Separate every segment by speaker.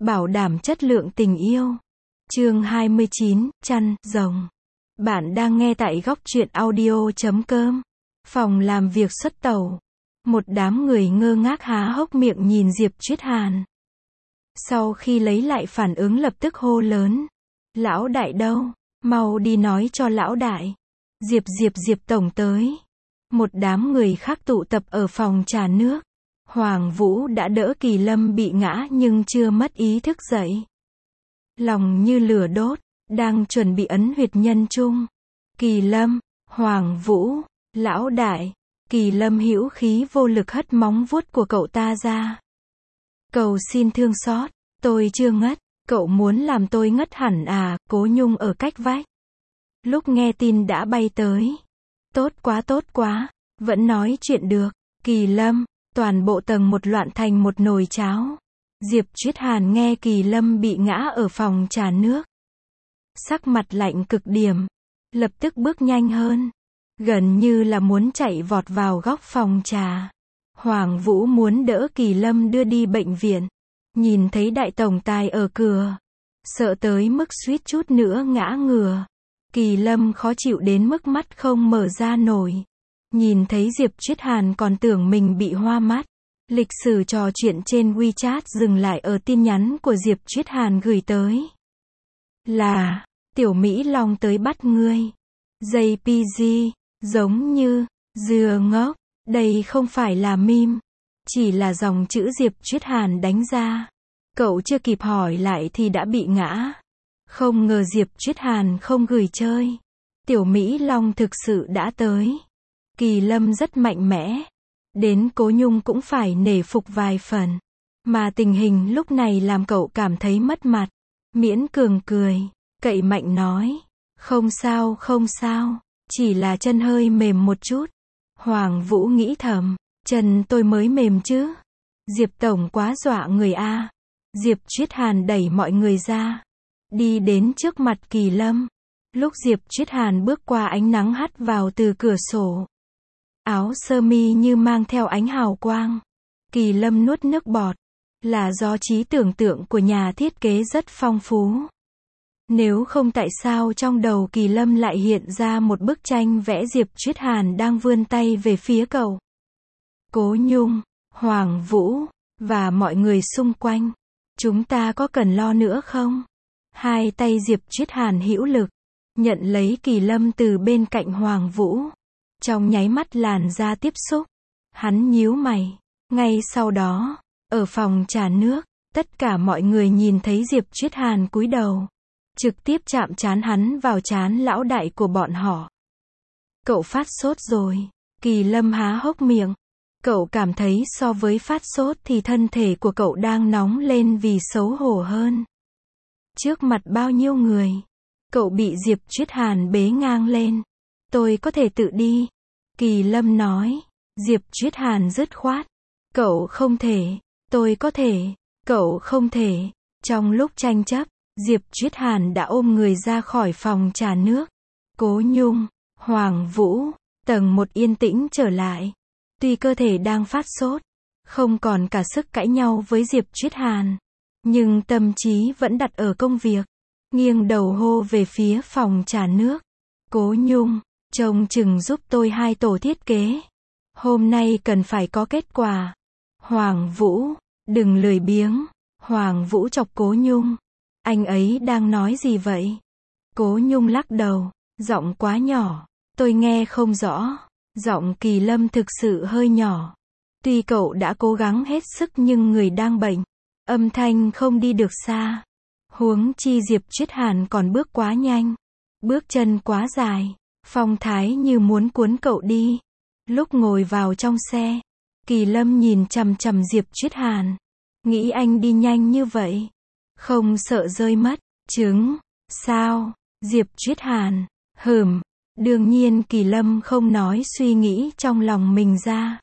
Speaker 1: bảo đảm chất lượng tình yêu. Chương 29, chăn, rồng. Bạn đang nghe tại góc truyện audio.com. Phòng làm việc xuất tàu. Một đám người ngơ ngác há hốc miệng nhìn Diệp Chuyết Hàn. Sau khi lấy lại phản ứng lập tức hô lớn. Lão đại đâu? Mau đi nói cho lão đại. Diệp tổng tới. Một đám người khác tụ tập ở phòng trà nước. Hoàng Vũ đã đỡ Kỳ Lâm bị ngã nhưng chưa mất ý thức dậy. Lòng như lửa đốt, đang chuẩn bị ấn huyệt nhân trung. Kỳ Lâm, Hoàng Vũ, lão đại. Kỳ Lâm hữu khí vô lực hất móng vuốt của cậu ta ra. Cầu xin thương xót, tôi chưa ngất, cậu muốn làm tôi ngất hẳn à? Cố Nhung ở cách vách. Lúc nghe tin đã bay tới. Tốt quá, vẫn nói chuyện được. Kỳ Lâm, toàn bộ tầng một loạn thành một nồi cháo. Diệp Chuyết Hàn nghe Kỳ Lâm bị ngã ở phòng trà nước. Sắc mặt lạnh cực điểm. Lập tức bước nhanh hơn. Gần như là muốn chạy vọt vào góc phòng trà. Hoàng Vũ muốn đỡ Kỳ Lâm đưa đi bệnh viện. Nhìn thấy đại tổng tài ở cửa. Sợ tới mức suýt chút nữa ngã ngửa. Kỳ Lâm khó chịu đến mức mắt không mở ra nổi. Nhìn thấy Diệp Chuyết Hàn còn tưởng mình bị hoa mắt. Lịch sử trò chuyện trên WeChat dừng lại ở tin nhắn của Diệp Chuyết Hàn gửi tới. Là, Tiểu Mỹ Long tới bắt ngươi. JPG, giống như, dừa ngốc, đây không phải là meme. Chỉ là dòng chữ Diệp Chuyết Hàn đánh ra. Cậu chưa kịp hỏi lại thì đã bị ngã. Không ngờ Diệp Chuyết Hàn không gửi chơi. Tiểu Mỹ Long thực sự đã tới. Kỳ Lâm rất mạnh mẽ. Đến Cố Nhung cũng phải nể phục vài phần. Mà tình hình lúc này làm cậu cảm thấy mất mặt. Miễn cường cười, cậy mạnh nói. Không sao, chỉ là chân hơi mềm một chút. Hoàng Vũ nghĩ thầm, chân tôi mới mềm chứ. Diệp tổng quá dọa người a. Diệp Chuyết Hàn đẩy mọi người ra. Đi đến trước mặt Kỳ Lâm. Lúc Diệp Chuyết Hàn bước qua ánh nắng hắt vào từ cửa sổ. Áo sơ mi như mang theo ánh hào quang. Kỳ Lâm nuốt nước bọt. Là do trí tưởng tượng của nhà thiết kế rất phong phú. Nếu không tại sao trong đầu Kỳ Lâm lại hiện ra một bức tranh vẽ Diệp Chuyết Hàn đang vươn tay về phía cậu. Cố Nhung, Hoàng Vũ, và mọi người xung quanh. Chúng ta có cần lo nữa không? Hai tay Diệp Chuyết Hàn hữu lực. Nhận lấy Kỳ Lâm từ bên cạnh Hoàng Vũ. Trong nháy mắt làn da tiếp xúc. Hắn nhíu mày. Ngay sau đó, ở phòng trà nước, tất cả mọi người nhìn thấy Diệp Chuyết Hàn cúi đầu. Trực tiếp chạm trán hắn vào trán lão đại của bọn họ. Cậu phát sốt rồi. Kỳ Lâm há hốc miệng. Cậu cảm thấy so với phát sốt thì thân thể của cậu đang nóng lên vì xấu hổ hơn. Trước mặt bao nhiêu người. Cậu bị Diệp Chuyết Hàn bế ngang lên. Tôi có thể tự đi. Kỳ Lâm nói. Diệp Chuyết Hàn dứt khoát. Cậu không thể. Tôi có thể. Cậu không thể. Trong lúc tranh chấp, Diệp Chuyết Hàn đã ôm người ra khỏi phòng trà nước. Cố Nhung, Hoàng Vũ, tầng một yên tĩnh trở lại. Tuy cơ thể đang phát sốt, không còn cả sức cãi nhau với Diệp Chuyết Hàn, nhưng tâm trí vẫn đặt ở công việc. Nghiêng đầu hô về phía phòng trà nước. Cố Nhung, trông chừng giúp tôi 2 tổ thiết kế. Hôm nay cần phải có kết quả. Hoàng Vũ, đừng lười biếng. Hoàng Vũ chọc Cố Nhung. Anh ấy đang nói gì vậy? Cố Nhung lắc đầu, giọng quá nhỏ. Tôi nghe không rõ. Giọng Kỳ Lâm thực sự hơi nhỏ. Tuy cậu đã cố gắng hết sức nhưng người đang bệnh. Âm thanh không đi được xa. Huống chi Diệp Chuyết Hàn còn bước quá nhanh. Bước chân quá dài. Phong thái như muốn cuốn cậu đi. Lúc ngồi vào trong xe, Kỳ Lâm nhìn chằm chằm Diệp Chuyết Hàn. Nghĩ anh đi nhanh như vậy. Không sợ rơi mất. Trứng. Sao? Diệp Chuyết Hàn. Đương nhiên Kỳ Lâm không nói suy nghĩ trong lòng mình ra.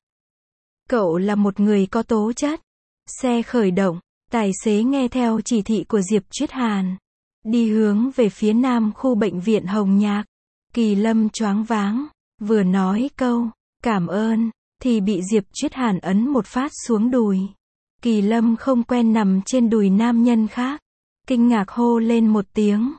Speaker 1: Cậu là một người có tố chất. Xe khởi động. Tài xế nghe theo chỉ thị của Diệp Chuyết Hàn. Đi hướng về phía nam khu bệnh viện Hồng Nhạc. Kỳ Lâm choáng váng. Vừa nói câu, cảm ơn, thì bị Diệp Chuyết Hàn ấn một phát xuống đùi. Kỳ Lâm không quen nằm trên đùi nam nhân khác. Kinh ngạc hô lên một tiếng.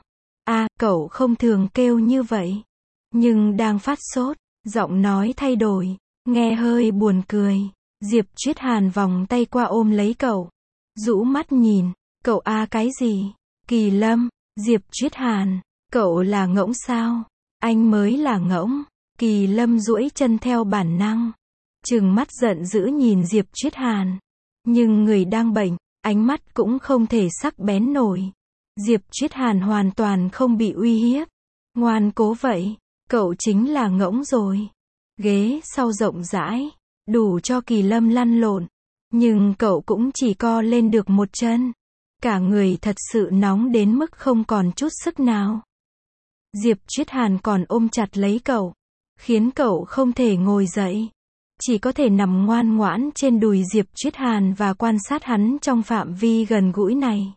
Speaker 1: Cậu không thường kêu như vậy. Nhưng đang phát sốt, giọng nói thay đổi, nghe hơi buồn cười. Diệp Triết Hàn vòng tay qua ôm lấy cậu. Rũ mắt nhìn, cậu cái gì? Kỳ Lâm, Diệp Triết Hàn, cậu là ngỗng sao? Anh mới là ngỗng. Kỳ Lâm duỗi chân theo bản năng. Trừng mắt giận dữ nhìn Diệp Triết Hàn. Nhưng người đang bệnh, ánh mắt cũng không thể sắc bén nổi. Diệp Triết Hàn hoàn toàn không bị uy hiếp. Ngoan cố vậy, cậu chính là ngỗng rồi. Ghế sau rộng rãi, đủ cho Kỳ Lâm lăn lộn. Nhưng cậu cũng chỉ co lên được một chân. Cả người thật sự nóng đến mức không còn chút sức nào. Diệp Triết Hàn còn ôm chặt lấy cậu, khiến cậu không thể ngồi dậy. Chỉ có thể nằm ngoan ngoãn trên đùi Diệp Triết Hàn và quan sát hắn trong phạm vi gần gũi này.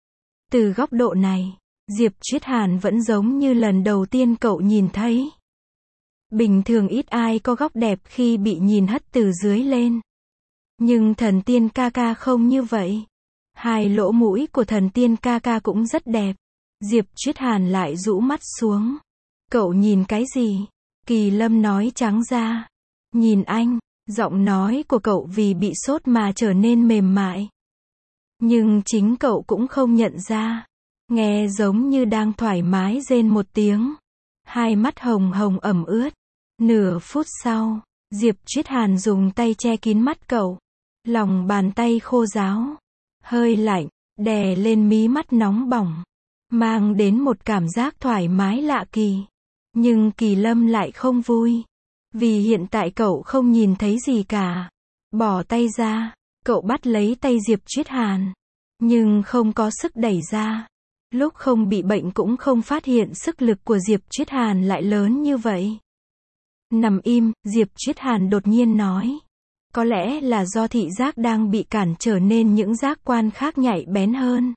Speaker 1: Từ góc độ này, Diệp Triết Hàn vẫn giống như lần đầu tiên cậu nhìn thấy. Bình thường ít ai có góc đẹp khi bị nhìn hất từ dưới lên. Nhưng thần tiên ca ca không như vậy. Hai lỗ mũi của thần tiên ca ca cũng rất đẹp. Diệp Triết Hàn lại rũ mắt xuống. Cậu nhìn cái gì? Kỳ Lâm nói trắng ra. Nhìn anh. Giọng nói của cậu vì bị sốt mà trở nên mềm mại. Nhưng chính cậu cũng không nhận ra. Nghe giống như đang thoải mái rên một tiếng. Hai mắt hồng hồng ẩm ướt. Nửa phút sau, Diệp Triết Hàn dùng tay che kín mắt cậu. Lòng bàn tay khô ráo, hơi lạnh, đè lên mí mắt nóng bỏng. Mang đến một cảm giác thoải mái lạ kỳ. Nhưng Kỳ Lâm lại không vui. Vì hiện tại cậu không nhìn thấy gì cả. Bỏ tay ra, cậu bắt lấy tay Diệp Triết Hàn. Nhưng không có sức đẩy ra. Lúc không bị bệnh cũng không phát hiện sức lực của Diệp Triết Hàn lại lớn như vậy. Nằm im, Diệp Triết Hàn đột nhiên nói. Có lẽ là do thị giác đang bị cản trở nên những giác quan khác nhạy bén hơn.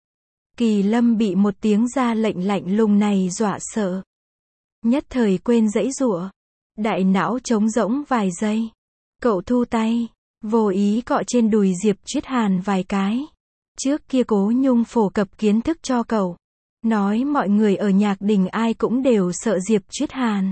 Speaker 1: Kỳ Lâm bị một tiếng ra lệnh lạnh lùng này dọa sợ. Nhất thời quên giãy giụa. Đại não trống rỗng vài giây. Cậu thu tay, vô ý cọ trên đùi Diệp Triết Hàn vài cái. Trước kia Cố Nhung phổ cập kiến thức cho cậu. Nói mọi người ở Nhạc Đình ai cũng đều sợ Diệp Triết Hàn.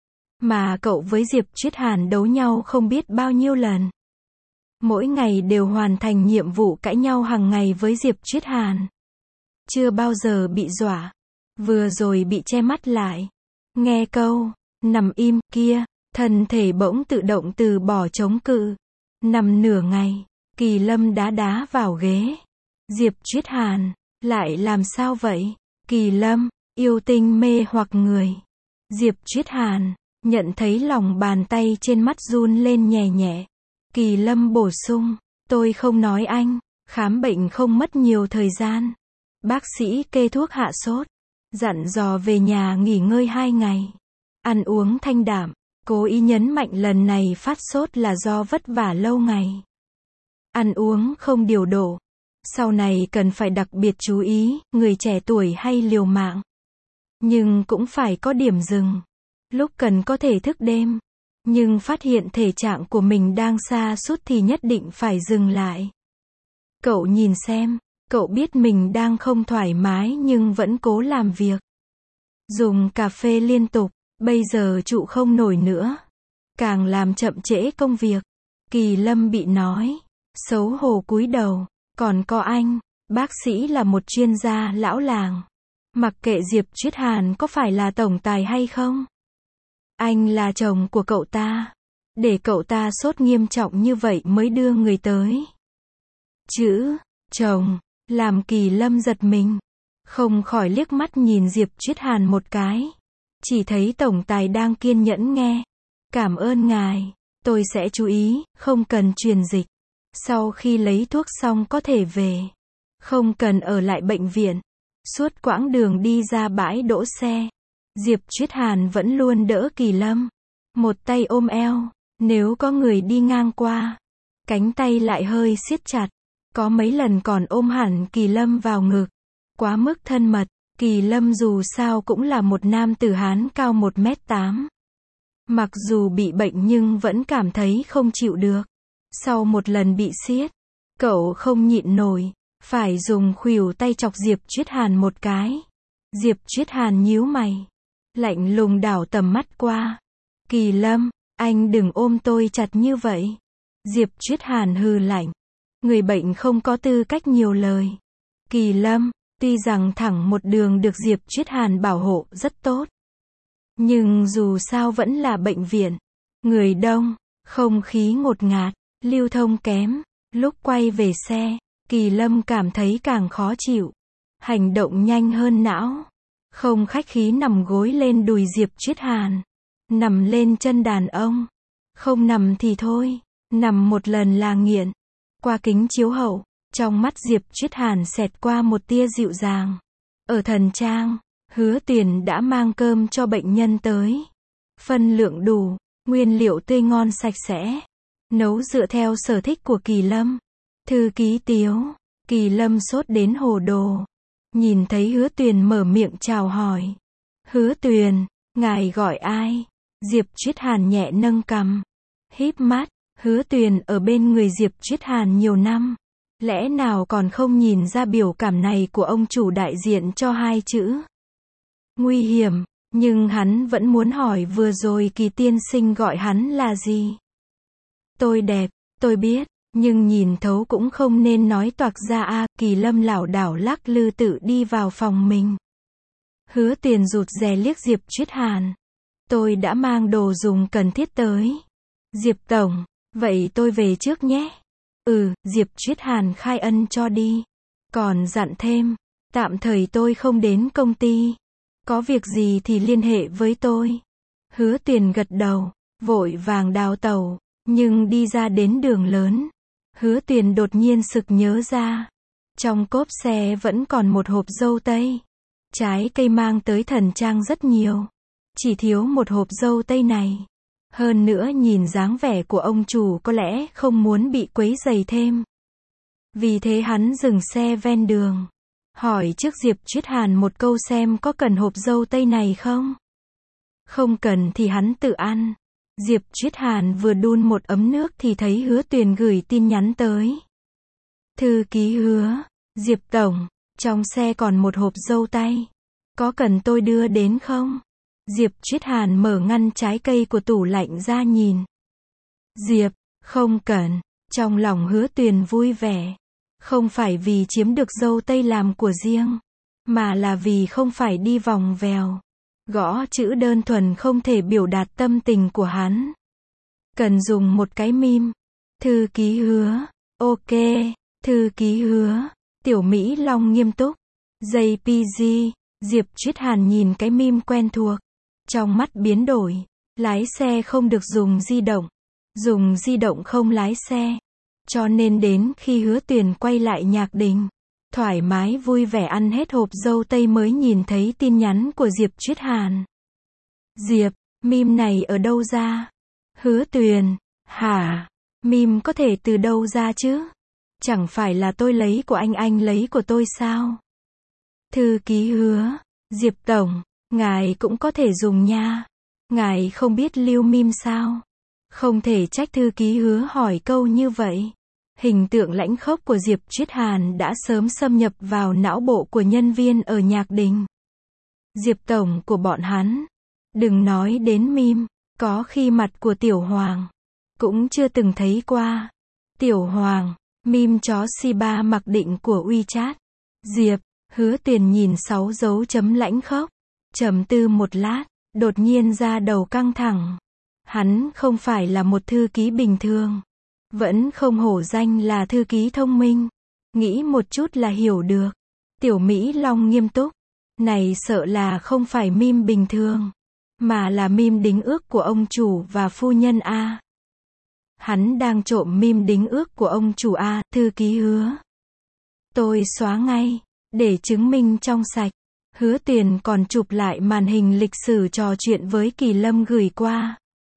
Speaker 1: Mà cậu với Diệp Triết Hàn đấu nhau không biết bao nhiêu lần. Mỗi ngày đều hoàn thành nhiệm vụ cãi nhau hàng ngày với Diệp Triết Hàn. Chưa bao giờ bị dọa. Vừa rồi bị che mắt lại. Nghe câu, nằm im, kia, thân thể bỗng tự động từ bỏ chống cự. Nằm nửa ngày, Kỳ Lâm đá vào ghế. Diệp Triết Hàn, lại làm sao vậy? Kỳ Lâm, yêu tinh mê hoặc người. Diệp Triết Hàn, nhận thấy lòng bàn tay trên mắt run lên nhẹ nhẹ. Kỳ Lâm bổ sung, tôi không nói anh, khám bệnh không mất nhiều thời gian. Bác sĩ kê thuốc hạ sốt, dặn dò về nhà nghỉ ngơi 2 ngày. Ăn uống thanh đạm, cố ý nhấn mạnh lần này phát sốt là do vất vả lâu ngày. Ăn uống không điều độ. Sau này cần phải đặc biệt chú ý, người trẻ tuổi hay liều mạng. Nhưng cũng phải có điểm dừng. Lúc cần có thể thức đêm. Nhưng phát hiện thể trạng của mình đang sa sút thì nhất định phải dừng lại. Cậu nhìn xem, cậu biết mình đang không thoải mái nhưng vẫn cố làm việc. Dùng cà phê liên tục, bây giờ trụ không nổi nữa. Càng làm chậm trễ công việc. Kỳ Lâm bị nói, xấu hổ cúi đầu. Còn có anh, bác sĩ là một chuyên gia lão làng. Mặc kệ Diệp Triết Hàn có phải là tổng tài hay không. Anh là chồng của cậu ta. Để cậu ta sốt nghiêm trọng như vậy mới đưa người tới. Chữ, chồng, làm Kỳ Lâm giật mình. Không khỏi liếc mắt nhìn Diệp Triết Hàn một cái. Chỉ thấy tổng tài đang kiên nhẫn nghe. Cảm ơn ngài, tôi sẽ chú ý, không cần truyền dịch. Sau khi lấy thuốc xong có thể về. Không cần ở lại bệnh viện. Suốt quãng đường đi ra bãi đỗ xe, Diệp Triết Hàn vẫn luôn đỡ Kỳ Lâm. Một tay ôm eo, nếu có người đi ngang qua. Cánh tay lại hơi siết chặt. Có mấy lần còn ôm hẳn Kỳ Lâm vào ngực. Quá mức thân mật, Kỳ Lâm dù sao cũng là một nam tử Hán cao 1m8. Mặc dù bị bệnh nhưng vẫn cảm thấy không chịu được. Sau một lần bị siết, Cậu không nhịn nổi, phải dùng khuỷu tay chọc Diệp Chuyết Hàn một cái. Diệp Chuyết Hàn nhíu mày, lạnh lùng đảo tầm mắt qua. Kỳ Lâm, anh đừng ôm tôi chặt như vậy. Diệp Chuyết Hàn hừ lạnh. Người bệnh không có tư cách nhiều lời. Kỳ Lâm, tuy rằng thẳng một đường được Diệp Chuyết Hàn bảo hộ rất tốt. Nhưng dù sao vẫn là bệnh viện. Người đông, không khí ngột ngạt, lưu thông kém. Lúc quay về xe, Kỳ Lâm cảm thấy càng khó chịu. Hành động nhanh hơn não. Không khách khí nằm gối lên đùi Diệp Chuyết Hàn. Nằm lên chân đàn ông. Không nằm thì thôi, nằm một lần là nghiện. Qua kính chiếu hậu, trong mắt Diệp Chuyết Hàn xẹt qua một tia dịu dàng. Ở Thần Trang, Hứa Tuyền đã mang cơm cho bệnh nhân tới. Phân lượng đủ, nguyên liệu tươi ngon sạch sẽ. Nấu dựa theo sở thích của Kỳ Lâm. Thư ký Tiếu, Kỳ Lâm sốt đến hồ đồ. Nhìn thấy Hứa Tuyền mở miệng chào hỏi. Hứa Tuyền, ngài gọi ai? Diệp Chuyết Hàn nhẹ nâng cằm. Híp mắt, Hứa Tuyền ở bên người Diệp Chuyết Hàn nhiều năm. Lẽ nào còn không nhìn ra biểu cảm này của ông chủ đại diện cho hai chữ nguy hiểm, nhưng hắn vẫn muốn hỏi vừa rồi Kỳ tiên sinh gọi hắn là gì. Tôi đẹp, tôi biết, nhưng nhìn thấu cũng không nên nói toạc ra a. Kỳ Lâm lảo đảo lắc lư tự đi vào phòng mình. Hứa Tuyền rụt rè liếc Diệp Chuyết Hàn. Tôi đã mang đồ dùng cần thiết tới. Diệp tổng, vậy tôi về trước nhé. Diệp Chuyết Hàn khai ân cho đi. Còn dặn thêm, tạm thời tôi không đến công ty. Có việc gì thì liên hệ với tôi. Hứa Tuyền gật đầu, vội vàng đào tàu, nhưng đi ra đến đường lớn. Hứa Tuyền đột nhiên sực nhớ ra. Trong cốp xe vẫn còn một hộp dâu tây. Trái cây mang tới Thần Trang rất nhiều. Chỉ thiếu một hộp dâu tây này. Hơn nữa nhìn dáng vẻ của ông chủ có lẽ không muốn bị quấy rầy thêm. Vì thế hắn dừng xe ven đường. Hỏi trước Diệp Chuyết Hàn một câu xem có cần hộp dâu tây này không? Không cần thì hắn tự ăn. Diệp Chuyết Hàn vừa đun một ấm nước thì thấy Hứa Tuyền gửi tin nhắn tới. Thư ký Hứa, Diệp tổng, trong xe còn một hộp dâu tây. Có cần tôi đưa đến không? Diệp Chuyết Hàn mở ngăn trái cây của tủ lạnh ra nhìn. Diệp, không cần. Trong lòng Hứa Tuyền vui vẻ. Không phải vì chiếm được dâu tây làm của riêng, mà là vì không phải đi vòng vèo. Gõ chữ đơn thuần không thể biểu đạt tâm tình của hắn. Cần dùng một cái meme. Thư ký Hứa. Ok. Thư ký Hứa. Tiểu Mỹ Long nghiêm túc. JPG. Diệp Chuyết Hàn nhìn cái meme quen thuộc. Trong mắt biến đổi. Lái xe không được dùng di động. Dùng di động không lái xe. Cho nên đến khi Hứa Tuyền quay lại Nhạc Đình, thoải mái vui vẻ ăn hết hộp dâu tây mới nhìn thấy tin nhắn của Diệp Chuyết Hàn. Diệp, meme này ở đâu ra? Hứa Tuyền, hả? Meme có thể từ đâu ra chứ? Chẳng phải là tôi lấy của anh lấy của tôi sao? Thư ký Hứa, Diệp tổng, ngài cũng có thể dùng nha. Ngài không biết lưu meme sao? Không thể trách thư ký Hứa hỏi câu như vậy. Hình tượng lãnh khốc của Diệp Chuyết Hàn đã sớm xâm nhập vào não bộ của nhân viên ở Nhạc Đình. Diệp tổng của bọn hắn. Đừng nói đến meme, có khi mặt của Tiểu Hoàng cũng chưa từng thấy qua. Tiểu Hoàng, meme chó Shiba mặc định của WeChat. Diệp, Hứa Tuyền nhìn 6 dấu chấm lãnh khốc, trầm tư một lát, đột nhiên ra đầu căng thẳng. Hắn không phải là một thư ký bình thường. Vẫn không hổ danh là thư ký thông minh. Nghĩ một chút là hiểu được. Tiểu Mỹ Long nghiêm túc. Này sợ là không phải meme bình thường, mà là meme đính ước của ông chủ và phu nhân A. Hắn đang trộm meme đính ước của ông chủ A, thư ký Hứa. Tôi xóa ngay, để chứng minh trong sạch. Hứa Tuyền còn chụp lại màn hình lịch sử trò chuyện với Kỳ Lâm gửi qua.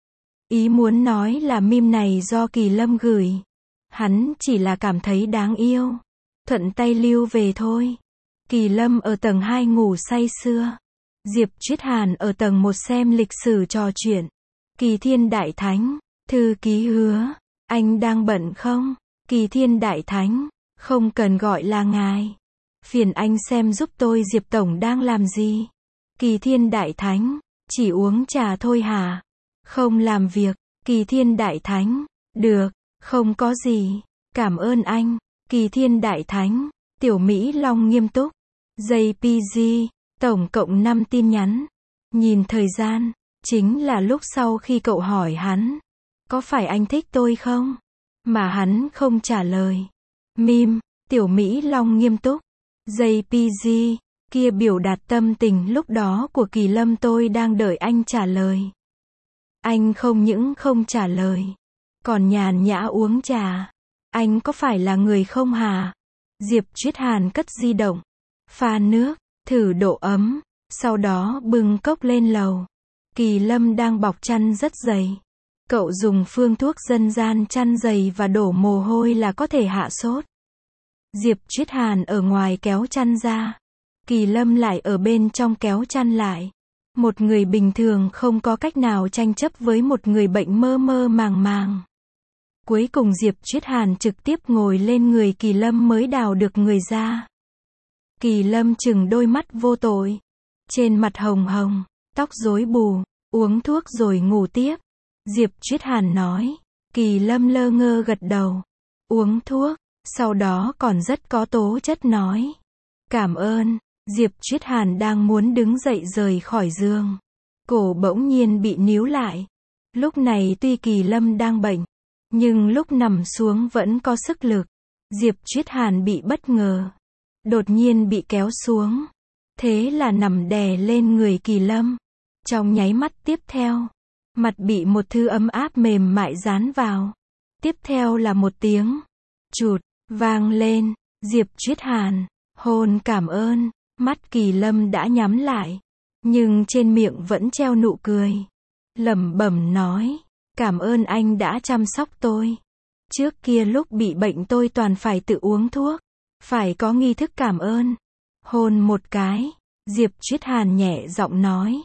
Speaker 1: Ý muốn nói là meme này do Kỳ Lâm gửi. Hắn chỉ là cảm thấy đáng yêu. Thuận tay lưu về thôi. Kỳ Lâm ở tầng 2 ngủ say sưa. Diệp Chuyết Hàn ở tầng 1 xem lịch sử trò chuyện. Kỳ Thiên Đại Thánh. Thư ký Hứa. Anh đang bận không? Kỳ Thiên Đại Thánh, không cần gọi là ngài. Phiền anh xem giúp tôi Diệp Tổng đang làm gì. Kỳ Thiên Đại Thánh, chỉ uống trà thôi hả? Không làm việc. Kỳ Thiên Đại Thánh, được, không có gì. Cảm ơn anh. Kỳ Thiên Đại Thánh, Tiểu Mỹ Long nghiêm túc. JPG, tổng cộng 5 tin nhắn. Nhìn thời gian, chính là lúc sau khi cậu hỏi hắn, có phải anh thích tôi không? Mà hắn không trả lời. Mim, Tiểu Mỹ Long nghiêm túc. JPG, kia biểu đạt tâm tình lúc đó của Kỳ Lâm tôi đang đợi anh trả lời. Anh không những không trả lời, còn nhàn nhã uống trà. Anh có phải là người không hả? Diệp Triết Hàn cất di động, pha nước, thử độ ấm, sau đó bưng cốc lên lầu. Kỳ Lâm đang bọc chăn rất dày. Cậu dùng phương thuốc dân gian chăn dày và đổ mồ hôi là có thể hạ sốt. Diệp Triết Hàn ở ngoài kéo chăn ra. Kỳ Lâm lại ở bên trong kéo chăn lại. Một người bình thường không có cách nào tranh chấp với một người bệnh mơ mơ màng màng. Cuối cùng Diệp Triết Hàn trực tiếp ngồi lên người Kỳ Lâm mới đào được người ra. Kỳ Lâm chừng đôi mắt vô tội. Trên mặt hồng hồng, tóc rối bù, uống thuốc rồi ngủ tiếp. Diệp Triết Hàn nói. Kỳ Lâm lơ ngơ gật đầu. Uống thuốc, sau đó còn rất có tố chất nói. Cảm ơn. Diệp Triết Hàn đang muốn đứng dậy rời khỏi giường. Cổ bỗng nhiên bị níu lại. Lúc này tuy Kỳ Lâm đang bệnh, nhưng lúc nằm xuống vẫn có sức lực. Diệp Triết Hàn bị bất ngờ. Đột nhiên bị kéo xuống. Thế là nằm đè lên người Kỳ Lâm. Trong nháy mắt tiếp theo, mặt bị một thứ ấm áp mềm mại dán vào. Tiếp theo là một tiếng chụt vang lên. Diệp Triết Hàn hôn cảm ơn. Mắt Kỳ Lâm đã nhắm lại, nhưng trên miệng vẫn treo nụ cười. Lẩm bẩm nói, cảm ơn anh đã chăm sóc tôi. Trước kia lúc bị bệnh tôi toàn phải tự uống thuốc, phải có nghi thức cảm ơn. Hôn một cái, Diệp Triết Hàn nhẹ giọng nói.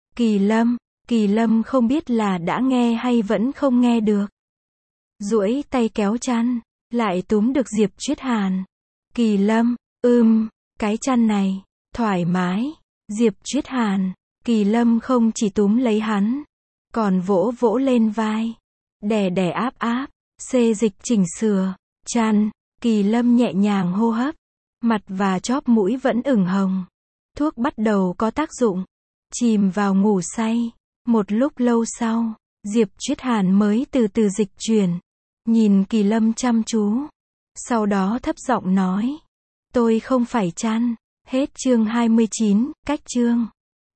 Speaker 1: Kỳ Lâm không biết là đã nghe hay vẫn không nghe được. Duỗi tay kéo chăn, lại túm được Diệp Triết Hàn. Kỳ Lâm, cái chăn này, thoải mái. Diệp Triết Hàn, Kỳ Lâm không chỉ túm lấy hắn, còn vỗ vỗ lên vai, đè đè áp áp, xê dịch chỉnh sửa, chăn. Kỳ Lâm nhẹ nhàng hô hấp, mặt và chóp mũi vẫn ửng hồng. Thuốc bắt đầu có tác dụng, chìm vào ngủ say. Một lúc lâu sau, Diệp Triết Hàn mới từ từ dịch chuyển, nhìn Kỳ Lâm chăm chú. Sau đó thấp giọng nói, tôi không phải chăn. Hết chương 29, cách chương.